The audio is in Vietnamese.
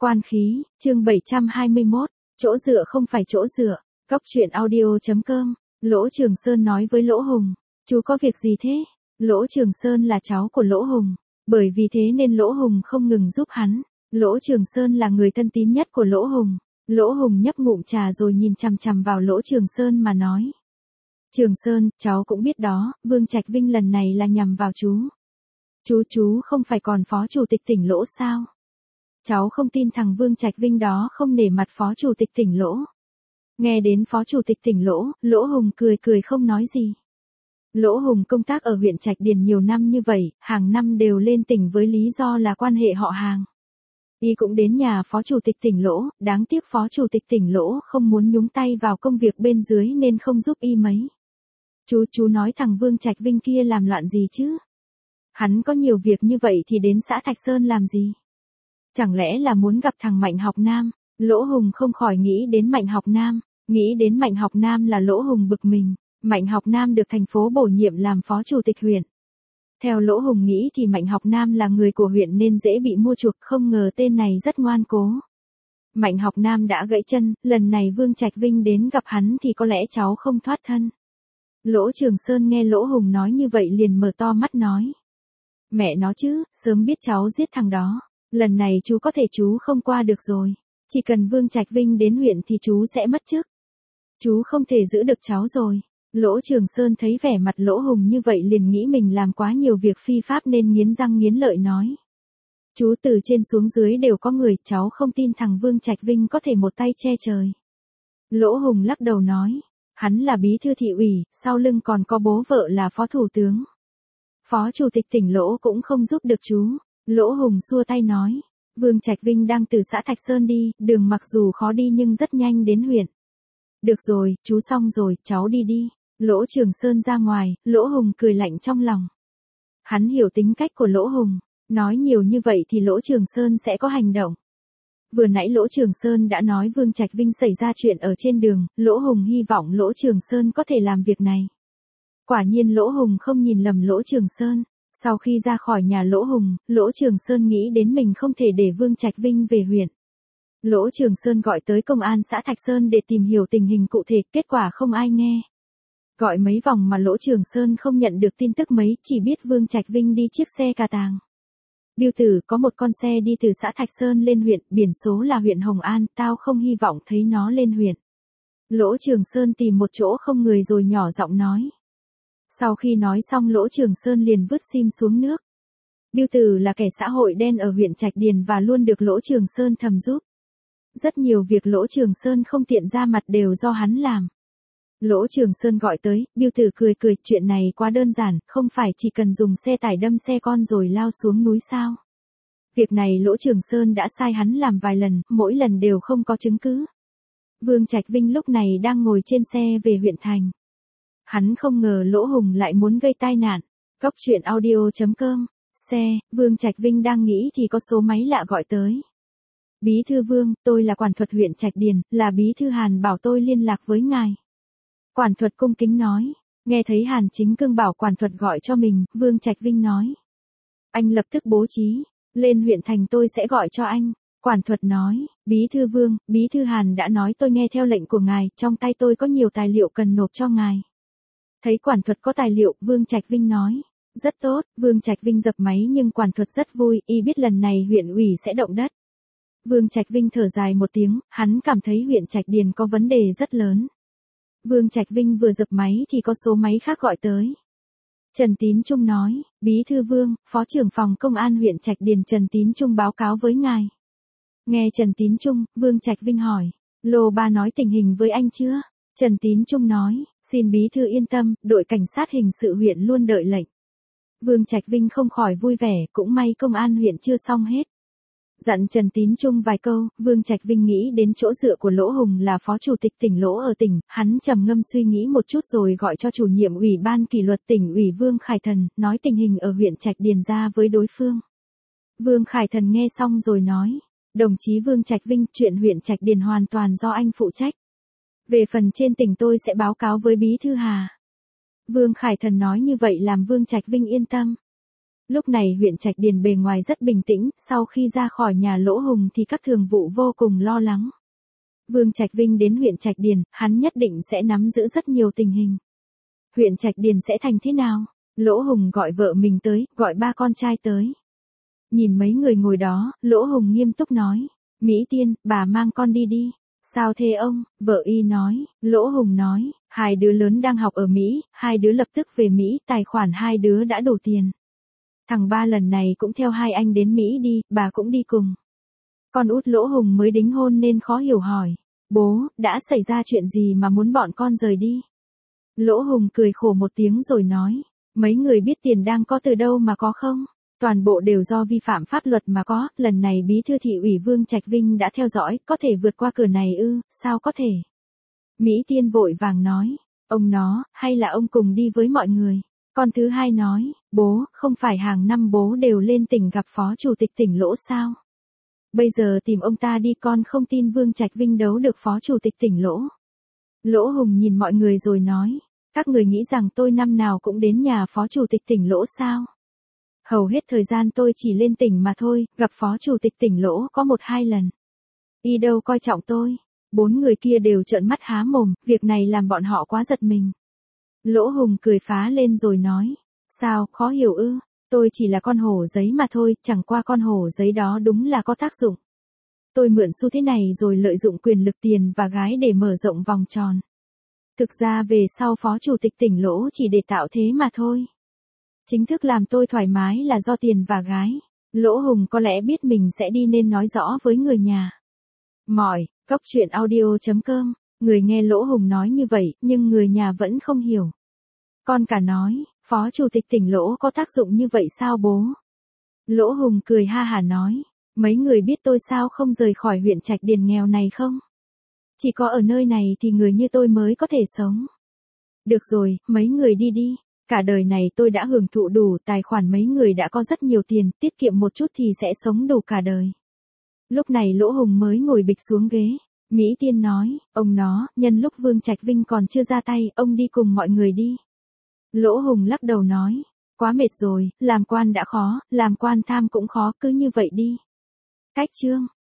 Quan khí, chương 721, chỗ dựa không phải chỗ dựa, Cóc truyện audio.com, Lỗ Trường Sơn nói với Lỗ Hùng, chú có việc gì thế? Lỗ Trường Sơn là cháu của Lỗ Hùng, bởi vì thế nên Lỗ Hùng không ngừng giúp hắn. Lỗ Trường Sơn là người thân tín nhất của Lỗ Hùng. Lỗ Hùng nhấp ngụm trà rồi nhìn chằm chằm vào Lỗ Trường Sơn mà nói. Trường Sơn, cháu cũng biết đó, Vương Trạch Vinh lần này là nhằm vào chú. Chú không phải còn phó chủ tịch tỉnh Lỗ sao? Cháu không tin thằng Vương Trạch Vinh đó không nể mặt phó chủ tịch tỉnh Lỗ. Nghe đến phó chủ tịch tỉnh Lỗ, Lỗ Hùng cười không nói gì. Lỗ Hùng công tác ở huyện Trạch Điền nhiều năm như vậy, hàng năm đều lên tỉnh với lý do là quan hệ họ hàng. Y cũng đến nhà phó chủ tịch tỉnh Lỗ, đáng tiếc phó chủ tịch tỉnh Lỗ không muốn nhúng tay vào công việc bên dưới nên không giúp y mấy. Chú nói thằng Vương Trạch Vinh kia làm loạn gì chứ? Hắn có nhiều việc như vậy thì đến xã Thạch Sơn làm gì? Chẳng lẽ là muốn gặp thằng Mạnh Học Nam? Lỗ Hùng không khỏi nghĩ đến Mạnh Học Nam. Nghĩ đến Mạnh Học Nam là Lỗ Hùng bực mình. Mạnh Học Nam được thành phố bổ nhiệm làm phó chủ tịch huyện. Theo Lỗ Hùng nghĩ thì Mạnh Học Nam là người của huyện nên dễ bị mua chuộc, không ngờ tên này rất ngoan cố. Mạnh Học Nam đã gãy chân, lần này Vương Trạch Vinh đến gặp hắn thì có lẽ cháu không thoát thân. Lỗ Trường Sơn nghe Lỗ Hùng nói như vậy liền mở to mắt nói. Mẹ nó chứ, sớm biết cháu giết thằng đó. Lần này chú có thể chú không qua được rồi. Chỉ cần Vương Trạch Vinh đến huyện thì chú sẽ mất chức. Chú không thể giữ được cháu rồi. Lỗ Trường Sơn thấy vẻ mặt Lỗ Hùng như vậy liền nghĩ mình làm quá nhiều việc phi pháp nên nghiến răng nghiến lợi nói. Chú từ trên xuống dưới đều có người, cháu không tin thằng Vương Trạch Vinh có thể một tay che trời. Lỗ Hùng lắc đầu nói. Hắn là bí thư thị ủy, sau lưng còn có bố vợ là phó thủ tướng. Phó chủ tịch tỉnh Lỗ cũng không giúp được chú. Lỗ Hùng xua tay nói. Vương Trạch Vinh đang từ xã Thạch Sơn đi, đường mặc dù khó đi nhưng rất nhanh đến huyện. Được rồi, chú xong rồi, cháu đi đi. Lỗ Trường Sơn ra ngoài, Lỗ Hùng cười lạnh trong lòng. Hắn hiểu tính cách của Lỗ Hùng, nói nhiều như vậy thì Lỗ Trường Sơn sẽ có hành động. Vừa nãy Lỗ Trường Sơn đã nói Vương Trạch Vinh xảy ra chuyện ở trên đường, Lỗ Hùng hy vọng Lỗ Trường Sơn có thể làm việc này. Quả nhiên Lỗ Hùng không nhìn lầm Lỗ Trường Sơn. Sau khi ra khỏi nhà Lỗ Hùng, Lỗ Trường Sơn nghĩ đến mình không thể để Vương Trạch Vinh về huyện. Lỗ Trường Sơn gọi tới công an xã Thạch Sơn để tìm hiểu tình hình cụ thể, kết quả không ai nghe. Gọi mấy vòng mà Lỗ Trường Sơn không nhận được tin tức mấy, chỉ biết Vương Trạch Vinh đi chiếc xe cà tàng. Biêu tử, có một con xe đi từ xã Thạch Sơn lên huyện, biển số là huyện Hồng An, tao không hy vọng thấy nó lên huyện. Lỗ Trường Sơn tìm một chỗ không người rồi nhỏ giọng nói. Sau khi nói xong Lỗ Trường Sơn liền vứt sim xuống nước. Biêu tử là kẻ xã hội đen ở huyện Trạch Điền và luôn được Lỗ Trường Sơn thầm giúp. Rất nhiều việc Lỗ Trường Sơn không tiện ra mặt đều do hắn làm. Lỗ Trường Sơn gọi tới, Biêu tử cười, chuyện này quá đơn giản, không phải chỉ cần dùng xe tải đâm xe con rồi lao xuống núi sao. Việc này Lỗ Trường Sơn đã sai hắn làm vài lần, mỗi lần đều không có chứng cứ. Vương Trạch Vinh lúc này đang ngồi trên xe về huyện thành. Hắn không ngờ Lỗ Hùng lại muốn gây tai nạn. Cóc truyện audio.com, Vương Trạch Vinh đang nghĩ thì có số máy lạ gọi tới. Bí thư Vương, tôi là quản thuật huyện Trạch Điền, là bí thư Hàn bảo tôi liên lạc với ngài. Quản thuật cung kính nói, nghe thấy Hàn Chính Cương bảo quản thuật gọi cho mình, Vương Trạch Vinh nói. Anh lập tức bố trí, lên huyện thành tôi sẽ gọi cho anh. Quản thuật nói, bí thư Vương, bí thư Hàn đã nói tôi nghe theo lệnh của ngài, trong tay tôi có nhiều tài liệu cần nộp cho ngài. Thấy quản thuật có tài liệu, Vương Trạch Vinh nói. Rất tốt, Vương Trạch Vinh dập máy nhưng quản thuật rất vui, y biết lần này huyện ủy sẽ động đất. Vương Trạch Vinh thở dài một tiếng, hắn cảm thấy huyện Trạch Điền có vấn đề rất lớn. Vương Trạch Vinh vừa dập máy thì có số máy khác gọi tới. Trần Tín Trung nói, bí thư Vương, phó trưởng phòng công an huyện Trạch Điền Trần Tín Trung báo cáo với ngài. Nghe Trần Tín Trung, Vương Trạch Vinh hỏi, Lô Ba nói tình hình với anh chưa? Trần Tín Trung nói, xin bí thư yên tâm, đội cảnh sát hình sự huyện luôn đợi lệnh. Vương Trạch Vinh không khỏi vui vẻ, cũng may công an huyện chưa xong hết. Dặn Trần Tín Trung vài câu, Vương Trạch Vinh nghĩ đến chỗ dựa của Lỗ Hùng là phó chủ tịch tỉnh Lỗ ở tỉnh, hắn trầm ngâm suy nghĩ một chút rồi gọi cho chủ nhiệm ủy ban kỷ luật tỉnh ủy Vương Khải Thần, nói tình hình ở huyện Trạch Điền ra với đối phương. Vương Khải Thần nghe xong rồi nói, đồng chí Vương Trạch Vinh, chuyện huyện Trạch Điền hoàn toàn do anh phụ trách. Về phần trên tỉnh tôi sẽ báo cáo với bí thư Hà. Vương Khải Thần nói như vậy làm Vương Trạch Vinh yên tâm. Lúc này huyện Trạch Điền bề ngoài rất bình tĩnh, sau khi ra khỏi nhà Lỗ Hùng thì các thường vụ vô cùng lo lắng. Vương Trạch Vinh đến huyện Trạch Điền, hắn nhất định sẽ nắm giữ rất nhiều tình hình. Huyện Trạch Điền sẽ thành thế nào? Lỗ Hùng gọi vợ mình tới, gọi ba con trai tới. Nhìn mấy người ngồi đó, Lỗ Hùng nghiêm túc nói. Mỹ Tiên, bà mang con đi đi. Sao thế ông? Vợ y nói. Lỗ Hùng nói, hai đứa lớn đang học ở Mỹ, hai đứa lập tức về Mỹ, tài khoản hai đứa đã đủ tiền. Thằng ba lần này cũng theo hai anh đến Mỹ đi, bà cũng đi cùng. Con út Lỗ Hùng mới đính hôn nên khó hiểu hỏi. Bố, đã xảy ra chuyện gì mà muốn bọn con rời đi? Lỗ Hùng cười khổ một tiếng rồi nói. Mấy người biết tiền đang có từ đâu mà có không? Toàn bộ đều do vi phạm pháp luật mà có, lần này bí thư thị ủy Vương Trạch Vinh đã theo dõi, có thể vượt qua cửa này ư, sao có thể? Mỹ Tiên vội vàng nói, ông nó, hay là ông cùng đi với mọi người? Con thứ hai nói, bố, không phải hàng năm bố đều lên tỉnh gặp phó chủ tịch tỉnh Lỗ sao? Bây giờ tìm ông ta đi, con không tin Vương Trạch Vinh đấu được phó chủ tịch tỉnh Lỗ. Lỗ Hùng nhìn mọi người rồi nói, các người nghĩ rằng tôi năm nào cũng đến nhà phó chủ tịch tỉnh Lỗ sao? Hầu hết thời gian tôi chỉ lên tỉnh mà thôi, gặp phó chủ tịch tỉnh Lỗ có 1-2 lần. Y đâu coi trọng tôi. 4 người kia đều trợn mắt há mồm, việc này làm bọn họ quá giật mình. Lỗ Hùng cười phá lên rồi nói, sao, khó hiểu ư, tôi chỉ là con hổ giấy mà thôi, chẳng qua con hổ giấy đó đúng là có tác dụng. Tôi mượn xu thế này rồi lợi dụng quyền lực tiền và gái để mở rộng vòng tròn. Thực ra về sau phó chủ tịch tỉnh Lỗ chỉ để tạo thế mà thôi. Chính thức làm tôi thoải mái là do tiền và gái. Lỗ Hùng có lẽ biết mình sẽ đi nên nói rõ với người nhà. Mỏi, cốc truyện audio.com. Người nghe Lỗ Hùng nói như vậy, nhưng người nhà vẫn không hiểu. Con cả nói, phó chủ tịch tỉnh Lỗ có tác dụng như vậy sao bố? Lỗ Hùng cười ha hả nói, mấy người biết tôi sao không rời khỏi huyện Trạch Điền nghèo này không? Chỉ có ở nơi này thì người như tôi mới có thể sống. Được rồi, mấy người đi đi. Cả đời này tôi đã hưởng thụ đủ, tài khoản mấy người đã có rất nhiều tiền, tiết kiệm một chút thì sẽ sống đủ cả đời. Lúc này Lỗ Hùng mới ngồi bịch xuống ghế. Mỹ Tiên nói, ông nó, nhân lúc Vương Trạch Vinh còn chưa ra tay, ông đi cùng mọi người đi. Lỗ Hùng lắc đầu nói, quá mệt rồi, làm quan đã khó, làm quan tham cũng khó, cứ như vậy đi. Cách chương.